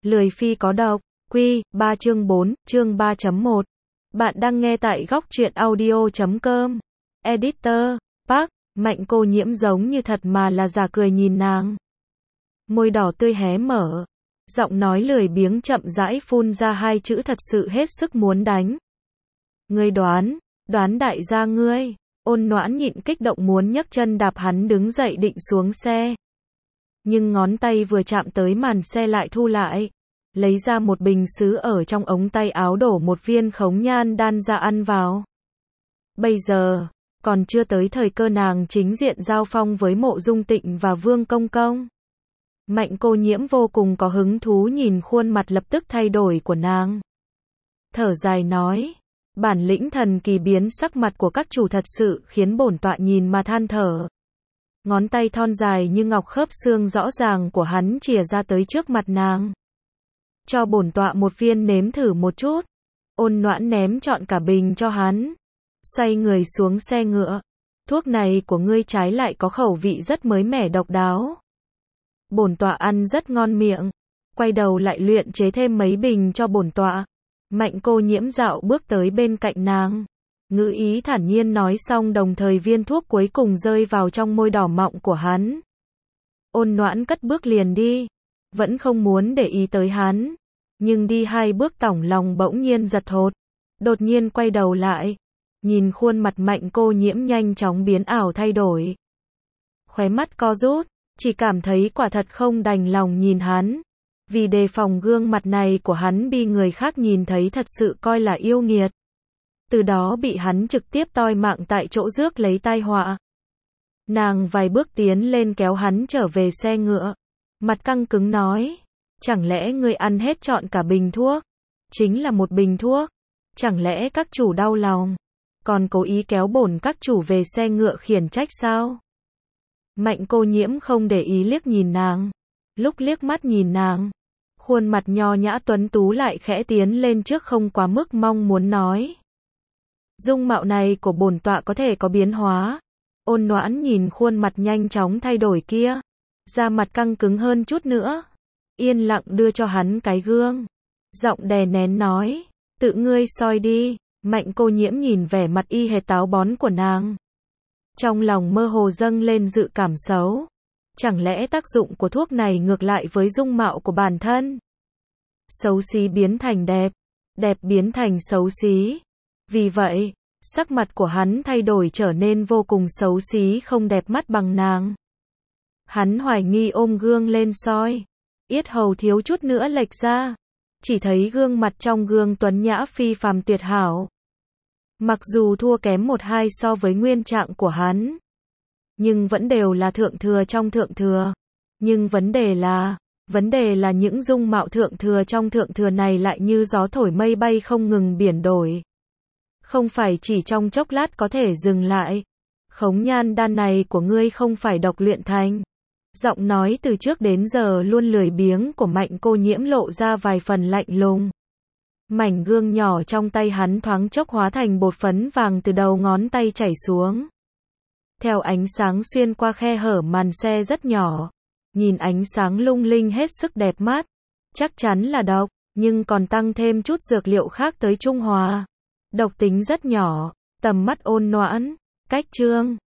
Lười phi có độc. Quy 3 chương 4, chương 3.1. Bạn đang nghe tại góc truyện audio.com. Editor, Park, Mạnh Cô Nhiễm giống như thật mà là giả cười nhìn nàng. Môi đỏ tươi hé mở. Giọng nói lười biếng chậm rãi phun ra hai chữ thật sự hết sức muốn đánh. Ngươi đoán đại gia ngươi. Ôn Noãn nhịn kích động muốn nhấc chân đạp hắn đứng dậy định xuống xe. Nhưng ngón tay vừa chạm tới màn xe lại thu lại. Lấy ra một bình sứ ở trong ống tay áo đổ một viên khống nhan đan ra ăn vào. Bây giờ, còn chưa tới thời cơ nàng chính diện giao phong với Mộ Dung Tịnh và Vương Công Công. Mạnh Cô Nhiễm vô cùng có hứng thú nhìn khuôn mặt lập tức thay đổi của nàng. Thở dài nói, bản lĩnh thần kỳ biến sắc mặt của các chủ thật sự khiến bổn tọa nhìn mà than thở. Ngón tay thon dài như ngọc khớp xương rõ ràng của hắn chìa ra tới trước mặt nàng. Cho bổn tọa một viên nếm thử một chút. Ôn Noãn ném trọn cả bình cho hắn. Xoay người xuống xe ngựa. Thuốc này của ngươi trái lại có khẩu vị rất mới mẻ độc đáo. Bổn tọa ăn rất ngon miệng. Quay đầu lại luyện chế thêm mấy bình cho bổn tọa. Mạnh Cô Nhiễm dạo bước tới bên cạnh nàng. Ngữ ý thản nhiên nói xong đồng thời viên thuốc cuối cùng rơi vào trong môi đỏ mọng của hắn. Ôn Noãn cất bước liền đi. Vẫn không muốn để ý tới hắn. Nhưng đi hai bước tỏng lòng bỗng nhiên giật thót. Đột nhiên quay đầu lại. Nhìn khuôn mặt Mạnh Cô Nhiễm nhanh chóng biến ảo thay đổi. Khóe mắt co rút. Chỉ cảm thấy quả thật không đành lòng nhìn hắn. Vì đề phòng gương mặt này của hắn bị người khác nhìn thấy thật sự coi là yêu nghiệt. Từ đó bị hắn trực tiếp toi mạng tại chỗ rước lấy tai họa. Nàng vài bước tiến lên kéo hắn trở về xe ngựa. Mặt căng cứng nói. Chẳng lẽ ngươi ăn hết trọn cả bình thuốc? Chính là một bình thuốc. Chẳng lẽ các chủ đau lòng? Còn cố ý kéo bổn các chủ về xe ngựa khiển trách sao? Mạnh Cô Nhiễm không để ý liếc nhìn nàng. Lúc liếc mắt nhìn nàng. Khuôn mặt nho nhã tuấn tú lại khẽ tiến lên trước không quá mức mong muốn nói. Dung mạo này của bổn tọa có thể có biến hóa. Ôn Noãn nhìn khuôn mặt nhanh chóng thay đổi kia. Da mặt căng cứng hơn chút nữa. Yên lặng đưa cho hắn cái gương. Giọng đè nén nói. Tự ngươi soi đi. Mạnh Cô Nhiễm nhìn vẻ mặt y hệt táo bón của nàng. Trong lòng mơ hồ dâng lên dự cảm xấu. Chẳng lẽ tác dụng của thuốc này ngược lại với dung mạo của bản thân? Xấu xí biến thành đẹp. Đẹp biến thành xấu xí. Vì vậy, sắc mặt của hắn thay đổi trở nên vô cùng xấu xí không đẹp mắt bằng nàng. Hắn hoài nghi ôm gương lên soi. Yết hầu thiếu chút nữa lệch ra. Chỉ thấy gương mặt trong gương tuấn nhã phi phàm tuyệt hảo. Mặc dù thua kém 1-2 so với nguyên trạng của hắn. Nhưng vẫn đều là thượng thừa trong thượng thừa. Nhưng vấn đề là những dung mạo thượng thừa trong thượng thừa này lại như gió thổi mây bay không ngừng biển đổi. Không phải chỉ trong chốc lát có thể dừng lại. Khống nhan đan này của ngươi không phải độc luyện thành. Giọng nói từ trước đến giờ luôn lười biếng của Mạnh Cô Nhiễm lộ ra vài phần lạnh lùng. Mảnh gương nhỏ trong tay hắn thoáng chốc hóa thành bột phấn vàng từ đầu ngón tay chảy xuống. Theo ánh sáng xuyên qua khe hở màn xe rất nhỏ. Nhìn ánh sáng lung linh hết sức đẹp mắt. Chắc chắn là độc, nhưng còn tăng thêm chút dược liệu khác tới trung hòa. Độc tính rất nhỏ. Tầm mắt Ôn Noãn. Cách chương